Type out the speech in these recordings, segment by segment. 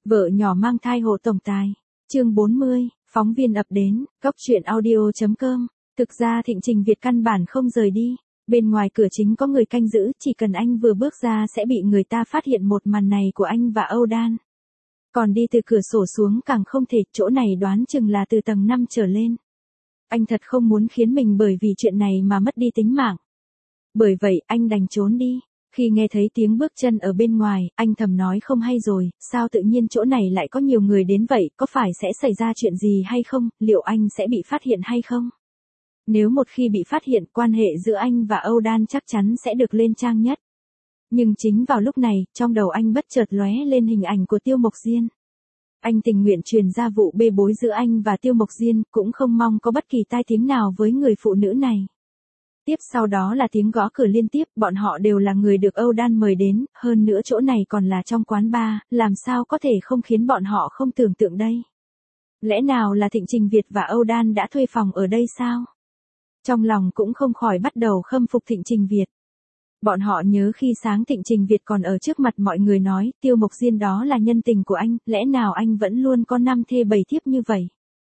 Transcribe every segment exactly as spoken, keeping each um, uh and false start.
Vợ nhỏ mang thai hộ tổng tài. Chương bốn mươi, phóng viên ập đến, góc truyện audio chấm com. Thực ra Thịnh Trình Việt căn bản không rời đi. Bên ngoài cửa chính có người canh giữ, chỉ cần anh vừa bước ra sẽ bị người ta phát hiện một màn này của anh và Âu Đan. Còn đi từ cửa sổ xuống càng không thể, chỗ này đoán chừng là từ tầng năm trở lên. Anh thật không muốn khiến mình bởi vì chuyện này mà mất đi tính mạng. Bởi vậy anh đành trốn đi. Khi nghe thấy tiếng bước chân ở bên ngoài, anh thầm nói không hay rồi, sao tự nhiên chỗ này lại có nhiều người đến vậy, có phải sẽ xảy ra chuyện gì hay không, liệu anh sẽ bị phát hiện hay không? Nếu một khi bị phát hiện, quan hệ giữa anh và Âu Đan chắc chắn sẽ được lên trang nhất. Nhưng chính vào lúc này, trong đầu anh bất chợt lóe lên hình ảnh của Tiêu Mộc Diên. Anh tình nguyện truyền ra vụ bê bối giữa anh và Tiêu Mộc Diên, cũng không mong có bất kỳ tai tiếng nào với người phụ nữ này. Tiếp sau đó là tiếng gõ cửa liên tiếp, bọn họ đều là người được Âu Đan mời đến, hơn nữa chỗ này còn là trong quán bar, làm sao có thể không khiến bọn họ không tưởng tượng đây. Lẽ nào là Thịnh Trình Việt và Âu Đan đã thuê phòng ở đây sao? Trong lòng cũng không khỏi bắt đầu khâm phục Thịnh Trình Việt. Bọn họ nhớ khi sáng Thịnh Trình Việt còn ở trước mặt mọi người nói, Tiêu Mộc Diên đó là nhân tình của anh, lẽ nào anh vẫn luôn có năm thê bảy thiếp như vậy?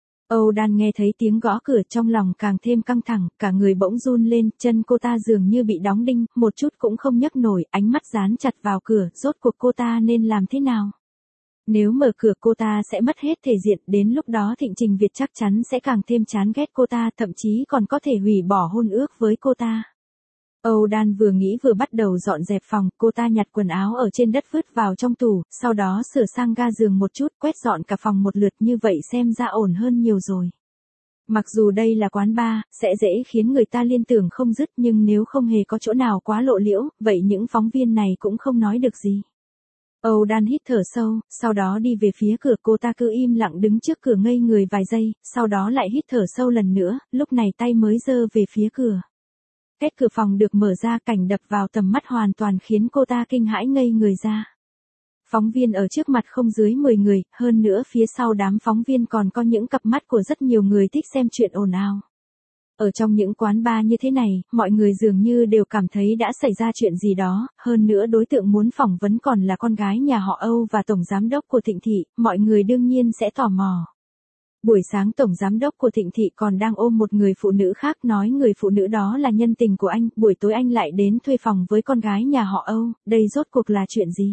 Âu Đan nghe thấy tiếng gõ cửa trong lòng càng thêm căng thẳng, cả người bỗng run lên, chân cô ta dường như bị đóng đinh, một chút cũng không nhấc nổi, ánh mắt dán chặt vào cửa, rốt cuộc cô ta nên làm thế nào? Nếu mở cửa cô ta sẽ mất hết thể diện, đến lúc đó Thịnh Trình Việt chắc chắn sẽ càng thêm chán ghét cô ta, thậm chí còn có thể hủy bỏ hôn ước với cô ta. Âu Đan vừa nghĩ vừa bắt đầu dọn dẹp phòng, cô ta nhặt quần áo ở trên đất vứt vào trong tủ, sau đó sửa sang ga giường một chút, quét dọn cả phòng một lượt, như vậy xem ra ổn hơn nhiều rồi. Mặc dù đây là quán bar, sẽ dễ khiến người ta liên tưởng không dứt, nhưng nếu không hề có chỗ nào quá lộ liễu, vậy những phóng viên này cũng không nói được gì. Âu Đan hít thở sâu, sau đó đi về phía cửa, cô ta cứ im lặng đứng trước cửa ngây người vài giây, sau đó lại hít thở sâu lần nữa, lúc này tay mới giơ về phía cửa. Két cửa phòng được mở ra, cảnh đập vào tầm mắt hoàn toàn khiến cô ta kinh hãi ngây người ra. Phóng viên ở trước mặt không dưới mười người, hơn nữa phía sau đám phóng viên còn có những cặp mắt của rất nhiều người thích xem chuyện ồn ào. Ở trong những quán bar như thế này, mọi người dường như đều cảm thấy đã xảy ra chuyện gì đó, hơn nữa đối tượng muốn phỏng vấn còn là con gái nhà họ Âu và tổng giám đốc của Thịnh Thị, mọi người đương nhiên sẽ tò mò. Buổi sáng tổng giám đốc của Thịnh Thị còn đang ôm một người phụ nữ khác, nói người phụ nữ đó là nhân tình của anh, buổi tối anh lại đến thuê phòng với con gái nhà họ Âu, đây rốt cuộc là chuyện gì?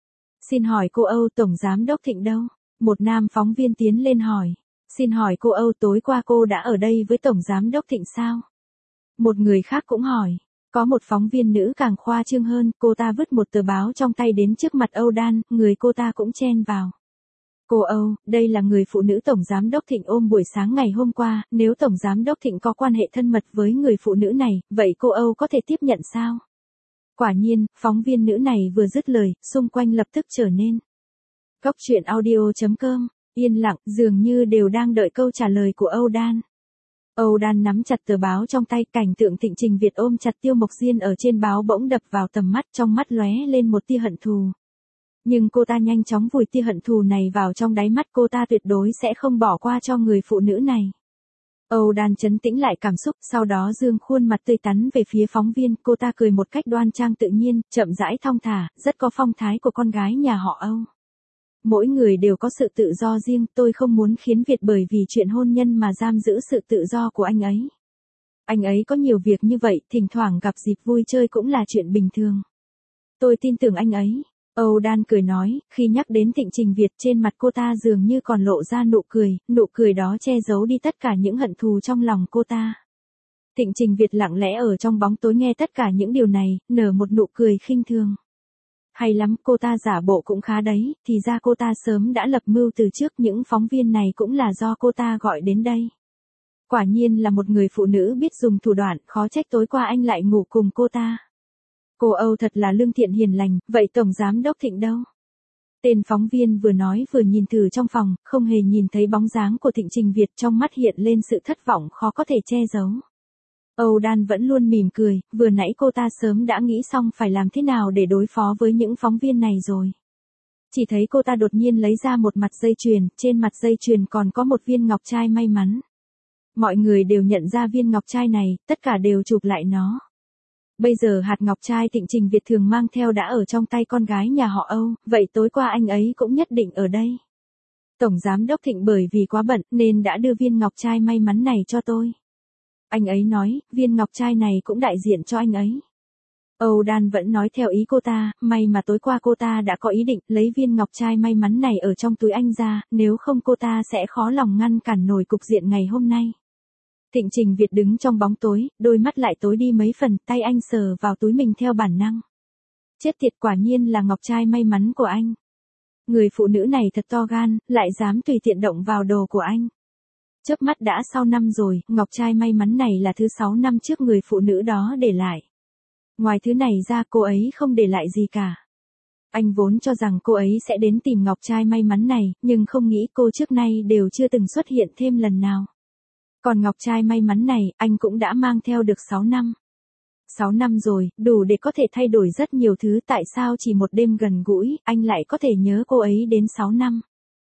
Xin hỏi cô Âu, tổng giám đốc Thịnh đâu? Một nam phóng viên tiến lên hỏi. Xin hỏi cô Âu, tối qua cô đã ở đây với tổng giám đốc Thịnh sao? Một người khác cũng hỏi. Có một phóng viên nữ càng khoa trương hơn, cô ta vứt một tờ báo trong tay đến trước mặt Âu Đan, người cô ta cũng chen vào. Cô Âu, đây là người phụ nữ tổng giám đốc Thịnh ôm buổi sáng ngày hôm qua, nếu tổng giám đốc Thịnh có quan hệ thân mật với người phụ nữ này, vậy cô Âu có thể tiếp nhận sao? Quả nhiên, phóng viên nữ này vừa dứt lời, xung quanh lập tức trở nên. Góc truyện audio chấm com, yên lặng, dường như đều đang đợi câu trả lời của Âu Đan. Âu Đan nắm chặt tờ báo trong tay, cảnh tượng Thịnh Trình Việt ôm chặt Tiêu Mộc Diên ở trên báo bỗng đập vào tầm mắt, trong mắt lóe lên một tia hận thù. Nhưng cô ta nhanh chóng vùi tia hận thù này vào trong đáy mắt, cô ta tuyệt đối sẽ không bỏ qua cho người phụ nữ này. Âu Đan trấn tĩnh lại cảm xúc, sau đó dương khuôn mặt tươi tắn về phía phóng viên, cô ta cười một cách đoan trang tự nhiên, chậm rãi thong thả, rất có phong thái của con gái nhà họ Âu. Mỗi người đều có sự tự do riêng, tôi không muốn khiến Việt bởi vì chuyện hôn nhân mà giam giữ sự tự do của anh ấy. Anh ấy có nhiều việc như vậy, thỉnh thoảng gặp dịp vui chơi cũng là chuyện bình thường. Tôi tin tưởng anh ấy. Âu Đan cười nói, khi nhắc đến Thịnh Trình Việt trên mặt cô ta dường như còn lộ ra nụ cười, nụ cười đó che giấu đi tất cả những hận thù trong lòng cô ta. Thịnh Trình Việt lặng lẽ ở trong bóng tối nghe tất cả những điều này, nở một nụ cười khinh thường. Hay lắm, cô ta giả bộ cũng khá đấy, thì ra cô ta sớm đã lập mưu từ trước, những phóng viên này cũng là do cô ta gọi đến đây. Quả nhiên là một người phụ nữ biết dùng thủ đoạn, khó trách tối qua anh lại ngủ cùng cô ta. Cô Âu thật là lương thiện hiền lành, vậy tổng giám đốc Thịnh đâu? Tên phóng viên vừa nói vừa nhìn thử trong phòng, không hề nhìn thấy bóng dáng của Thịnh Trình Việt, trong mắt hiện lên sự thất vọng khó có thể che giấu. Âu Đan vẫn luôn mỉm cười, vừa nãy cô ta sớm đã nghĩ xong phải làm thế nào để đối phó với những phóng viên này rồi. Chỉ thấy cô ta đột nhiên lấy ra một mặt dây chuyền, trên mặt dây chuyền còn có một viên ngọc trai may mắn. Mọi người đều nhận ra viên ngọc trai này, tất cả đều chụp lại nó. Bây giờ hạt ngọc trai Thịnh Trình Việt thường mang theo đã ở trong tay con gái nhà họ Âu, vậy tối qua anh ấy cũng nhất định ở đây. Tổng giám đốc Thịnh bởi vì quá bận nên đã đưa viên ngọc trai may mắn này cho tôi. Anh ấy nói, viên ngọc trai này cũng đại diện cho anh ấy. Âu Đan vẫn nói theo ý cô ta, may mà tối qua cô ta đã có ý định lấy viên ngọc trai may mắn này ở trong túi anh ra, nếu không cô ta sẽ khó lòng ngăn cản nổi cục diện ngày hôm nay. Thịnh Trình Việt đứng trong bóng tối, đôi mắt lại tối đi mấy phần, tay anh sờ vào túi mình theo bản năng. Chết tiệt, quả nhiên là ngọc trai may mắn của anh. Người phụ nữ này thật to gan, lại dám tùy tiện động vào đồ của anh. Chớp mắt đã sau năm rồi, ngọc trai may mắn này là thứ sáu năm trước người phụ nữ đó để lại. Ngoài thứ này ra cô ấy không để lại gì cả. Anh vốn cho rằng cô ấy sẽ đến tìm ngọc trai may mắn này, nhưng không nghĩ cô trước nay đều chưa từng xuất hiện thêm lần nào. Còn ngọc trai may mắn này, anh cũng đã mang theo được sáu năm. sáu năm rồi, đủ để có thể thay đổi rất nhiều thứ, tại sao chỉ một đêm gần gũi, anh lại có thể nhớ cô ấy đến sáu năm.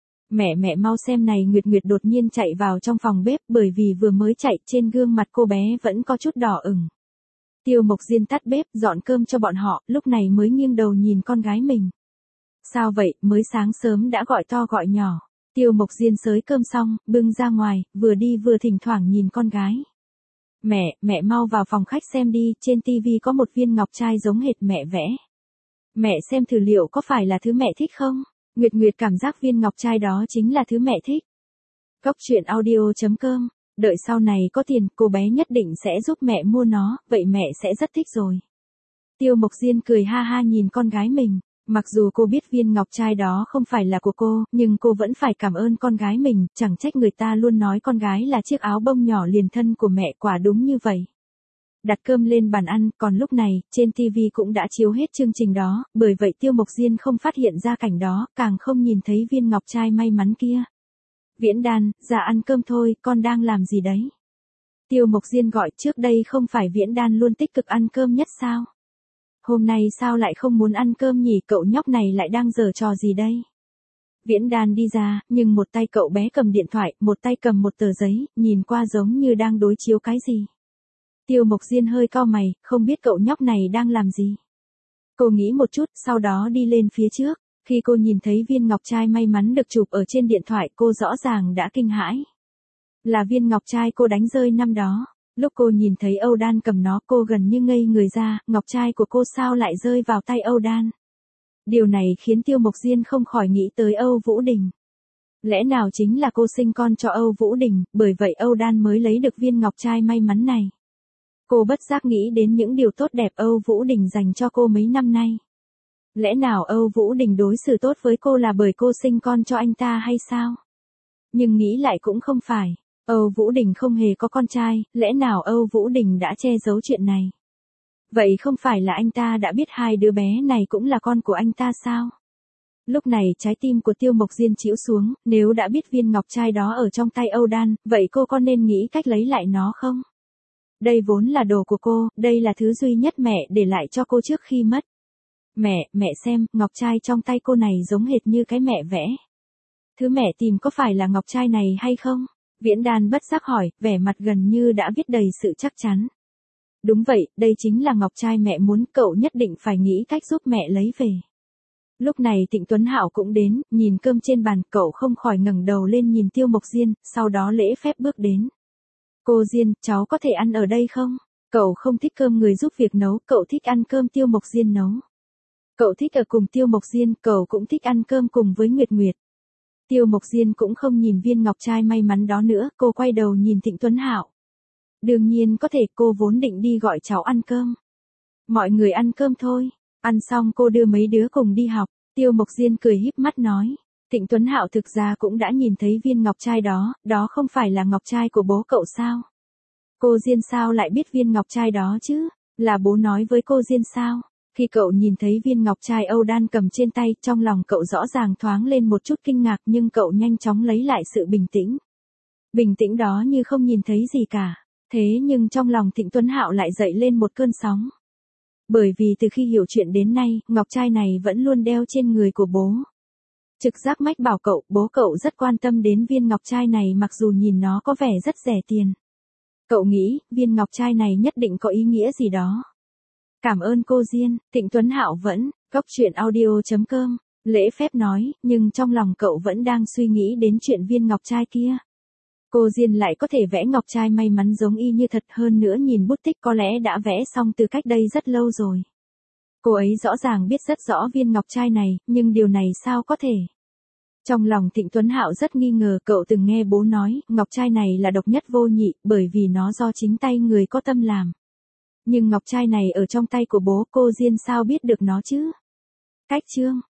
Mẹ mẹ mau xem này, Nguyệt Nguyệt đột nhiên chạy vào trong phòng bếp, bởi vì vừa mới chạy trên gương mặt cô bé vẫn có chút đỏ ửng. Tiêu Mộc Diên tắt bếp, dọn cơm cho bọn họ, lúc này mới nghiêng đầu nhìn con gái mình. Sao vậy, mới sáng sớm đã gọi to gọi nhỏ. Tiêu Mộc Diên xới cơm xong, bưng ra ngoài, vừa đi vừa thỉnh thoảng nhìn con gái. Mẹ, mẹ mau vào phòng khách xem đi, trên tivi có một viên ngọc trai giống hệt mẹ vẽ. Mẹ xem thử liệu có phải là thứ mẹ thích không? Nguyệt Nguyệt cảm giác viên ngọc trai đó chính là thứ mẹ thích. Cốc truyện audio chấm com. Đợi sau này có tiền, cô bé nhất định sẽ giúp mẹ mua nó, vậy mẹ sẽ rất thích rồi. Tiêu Mộc Diên cười ha ha nhìn con gái mình. Mặc dù cô biết viên ngọc trai đó không phải là của cô, nhưng cô vẫn phải cảm ơn con gái mình, chẳng trách người ta luôn nói con gái là chiếc áo bông nhỏ liền thân của mẹ, quả đúng như vậy. Đặt cơm lên bàn ăn, còn lúc này, trên tivi cũng đã chiếu hết chương trình đó, bởi vậy Tiêu Mộc Diên không phát hiện ra cảnh đó, càng không nhìn thấy viên ngọc trai may mắn kia. Viễn Đan, ra ăn cơm thôi, con đang làm gì đấy? Tiêu Mộc Diên gọi, trước đây không phải Viễn Đan luôn tích cực ăn cơm nhất sao? Hôm nay sao lại không muốn ăn cơm nhỉ, cậu nhóc này lại đang giở trò gì đây? Viễn Đan đi ra, nhưng một tay cậu bé cầm điện thoại, một tay cầm một tờ giấy, nhìn qua giống như đang đối chiếu cái gì. Tiêu Mộc Diên hơi cau mày, không biết cậu nhóc này đang làm gì. Cô nghĩ một chút, sau đó đi lên phía trước. Khi cô nhìn thấy viên ngọc trai may mắn được chụp ở trên điện thoại, cô rõ ràng đã kinh hãi. Là viên ngọc trai cô đánh rơi năm đó. Lúc cô nhìn thấy Âu Đan cầm nó, cô gần như ngây người ra, ngọc trai của cô sao lại rơi vào tay Âu Đan. Điều này khiến Tiêu Mộc Diên không khỏi nghĩ tới Âu Vũ Đình. Lẽ nào chính là cô sinh con cho Âu Vũ Đình, bởi vậy Âu Đan mới lấy được viên ngọc trai may mắn này. Cô bất giác nghĩ đến những điều tốt đẹp Âu Vũ Đình dành cho cô mấy năm nay. Lẽ nào Âu Vũ Đình đối xử tốt với cô là bởi cô sinh con cho anh ta hay sao? Nhưng nghĩ lại cũng không phải. Âu Vũ Đình không hề có con trai, lẽ nào Âu Vũ Đình đã che giấu chuyện này? Vậy không phải là anh ta đã biết hai đứa bé này cũng là con của anh ta sao? Lúc này trái tim của Tiêu Mộc Diên chĩu xuống, nếu đã biết viên ngọc trai đó ở trong tay Âu Đan, vậy cô có nên nghĩ cách lấy lại nó không? Đây vốn là đồ của cô, đây là thứ duy nhất mẹ để lại cho cô trước khi mất. Mẹ, mẹ xem, ngọc trai trong tay cô này giống hệt như cái mẹ vẽ. Thứ mẹ tìm có phải là ngọc trai này hay không? Viễn Đan bất giác hỏi, vẻ mặt gần như đã viết đầy sự chắc chắn. Đúng vậy, đây chính là ngọc trai mẹ muốn, cậu nhất định phải nghĩ cách giúp mẹ lấy về. Lúc này Trịnh Tuấn Hạo cũng đến, nhìn cơm trên bàn, cậu không khỏi ngẩng đầu lên nhìn Tiêu Mộc Diên, sau đó lễ phép bước đến. Cô Diên, cháu có thể ăn ở đây không? Cậu không thích cơm người giúp việc nấu, cậu thích ăn cơm Tiêu Mộc Diên nấu. Cậu thích ở cùng Tiêu Mộc Diên, cậu cũng thích ăn cơm cùng với Nguyệt Nguyệt. Tiêu Mộc Diên cũng không nhìn viên ngọc trai may mắn đó nữa, cô quay đầu nhìn Trịnh Tuấn Hạo. Đương nhiên có thể, cô vốn định đi gọi cháu ăn cơm. Mọi người ăn cơm thôi, ăn xong cô đưa mấy đứa cùng đi học. Tiêu Mộc Diên cười híp mắt nói. Trịnh Tuấn Hạo thực ra cũng đã nhìn thấy viên ngọc trai đó, đó không phải là ngọc trai của bố cậu sao? Cô Diên sao lại biết viên ngọc trai đó chứ? Là bố nói với cô Diên sao? Khi cậu nhìn thấy viên ngọc trai Âu Đan cầm trên tay, trong lòng cậu rõ ràng thoáng lên một chút kinh ngạc, nhưng cậu nhanh chóng lấy lại sự bình tĩnh. Bình tĩnh đó như không nhìn thấy gì cả. Thế nhưng trong lòng Trịnh Tuấn Hạo lại dậy lên một cơn sóng. Bởi vì từ khi hiểu chuyện đến nay, ngọc trai này vẫn luôn đeo trên người của bố. Trực giác mách bảo cậu, bố cậu rất quan tâm đến viên ngọc trai này mặc dù nhìn nó có vẻ rất rẻ tiền. Cậu nghĩ, viên ngọc trai này nhất định có ý nghĩa gì đó. Cảm ơn cô Diên, Thịnh Tuấn Hạo vẫn, góc chuyện audio chấm com, lễ phép nói, nhưng trong lòng cậu vẫn đang suy nghĩ đến chuyện viên ngọc trai kia. Cô Diên lại có thể vẽ ngọc trai may mắn giống y như thật, hơn nữa nhìn bút tích có lẽ đã vẽ xong từ cách đây rất lâu rồi. Cô ấy rõ ràng biết rất rõ viên ngọc trai này, nhưng điều này sao có thể? Trong lòng Thịnh Tuấn Hạo rất nghi ngờ, cậu từng nghe bố nói, ngọc trai này là độc nhất vô nhị, bởi vì nó do chính tay người có tâm làm. Nhưng ngọc trai này ở trong tay của bố, cô Diên sao biết được nó chứ? Cách chương